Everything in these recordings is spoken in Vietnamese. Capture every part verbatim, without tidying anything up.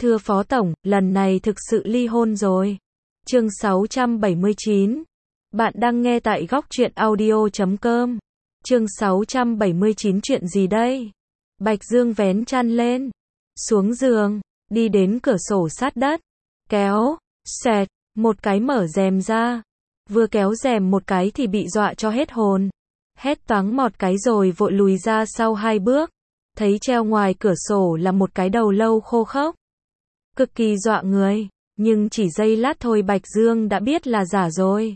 Thưa Phó Tổng, lần này thực sự ly hôn rồi. Chương sáu trăm bảy mươi chín. Bạn đang nghe tại góc truyện audio chấm com. Chương sáu trăm bảy mươi chín chuyện gì đây? Bạch Dương vén chăn lên, xuống giường, đi đến cửa sổ sát đất, kéo, xẹt, một cái mở rèm ra. Vừa kéo rèm một cái thì bị dọa cho hết hồn. Hét toáng một cái rồi vội lùi ra sau hai bước. Thấy treo ngoài cửa sổ là một cái đầu lâu khô khốc. Cực kỳ dọa người, nhưng chỉ giây lát thôi Bạch Dương đã biết là giả rồi.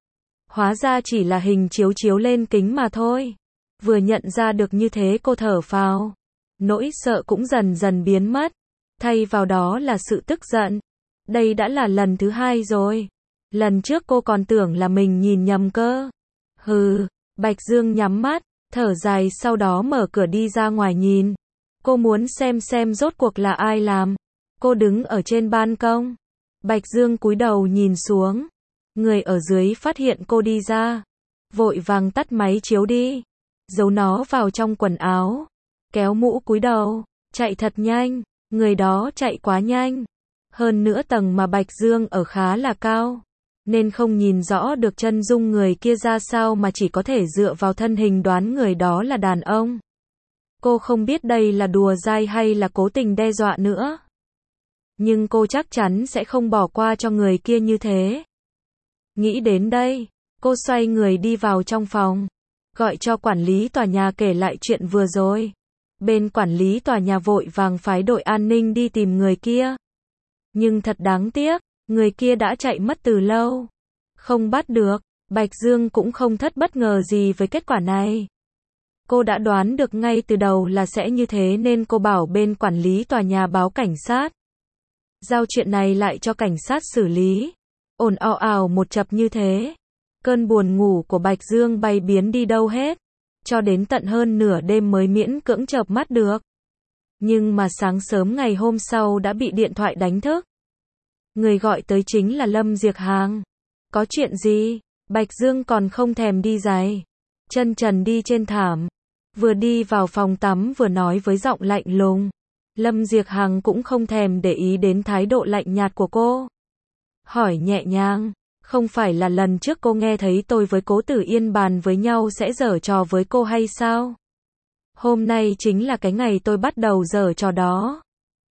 Hóa ra chỉ là hình chiếu chiếu lên kính mà thôi. Vừa nhận ra được như thế cô thở phào. Nỗi sợ cũng dần dần biến mất. Thay vào đó là sự tức giận. Đây đã là lần thứ hai rồi. Lần trước cô còn tưởng là mình nhìn nhầm cơ. Hừ, Bạch Dương nhắm mắt, thở dài sau đó mở cửa đi ra ngoài nhìn. Cô muốn xem xem rốt cuộc là ai làm. Cô đứng ở trên ban công. Bạch Dương cúi đầu nhìn xuống. Người ở dưới phát hiện cô đi ra. Vội vàng tắt máy chiếu đi. Giấu nó vào trong quần áo. Kéo mũ cúi đầu. Chạy thật nhanh. Người đó chạy quá nhanh. Hơn nữa tầng mà Bạch Dương ở khá là cao. Nên không nhìn rõ được chân dung người kia ra sao mà chỉ có thể dựa vào thân hình đoán người đó là đàn ông. Cô không biết đây là đùa dai hay là cố tình đe dọa nữa. Nhưng cô chắc chắn sẽ không bỏ qua cho người kia như thế. Nghĩ đến đây, cô xoay người đi vào trong phòng. Gọi cho quản lý tòa nhà kể lại chuyện vừa rồi. Bên quản lý tòa nhà vội vàng phái đội an ninh đi tìm người kia. Nhưng thật đáng tiếc, người kia đã chạy mất từ lâu. Không bắt được, Bạch Dương cũng không thất bất ngờ gì với kết quả này. Cô đã đoán được ngay từ đầu là sẽ như thế nên cô bảo bên quản lý tòa nhà báo cảnh sát. Giao chuyện này lại cho cảnh sát xử lý. Ồn ào ào một chập như thế. Cơn buồn ngủ của Bạch Dương bay biến đi đâu hết. Cho đến tận hơn nửa đêm mới miễn cưỡng chợp mắt được. Nhưng mà sáng sớm ngày hôm sau đã bị điện thoại đánh thức. Người gọi tới chính là Lâm Diệc Hàng. Có chuyện gì? Bạch Dương còn không thèm đi giày. Chân trần đi trên thảm. Vừa đi vào phòng tắm vừa nói với giọng lạnh lùng. Lâm Diệc Hàng cũng không thèm để ý đến thái độ lạnh nhạt của cô. Hỏi nhẹ nhàng, không phải là lần trước cô nghe thấy tôi với Cố Tử Yên bàn với nhau sẽ giở trò với cô hay sao? Hôm nay chính là cái ngày tôi bắt đầu giở trò đó.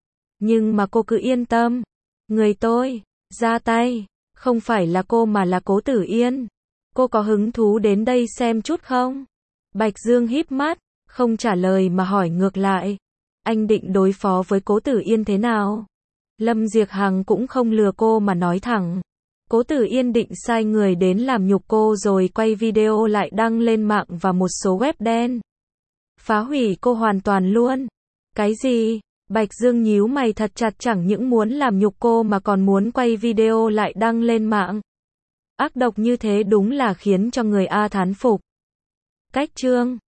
Nhưng mà cô cứ yên tâm. Người tôi, ra tay, không phải là cô mà là Cố Tử Yên. Cô có hứng thú đến đây xem chút không? Bạch Dương híp mắt, không trả lời mà hỏi ngược lại. Anh định đối phó với Cố Tử Yên thế nào? Lâm Diệc Hằng cũng không lừa cô mà nói thẳng. Cố Tử Yên định sai người đến làm nhục cô rồi quay video lại đăng lên mạng và một số web đen. Phá hủy cô hoàn toàn luôn. Cái gì? Bạch Dương nhíu mày thật chặt, chẳng những muốn làm nhục cô mà còn muốn quay video lại đăng lên mạng. Ác độc như thế đúng là khiến cho người A thán phục. Cách chương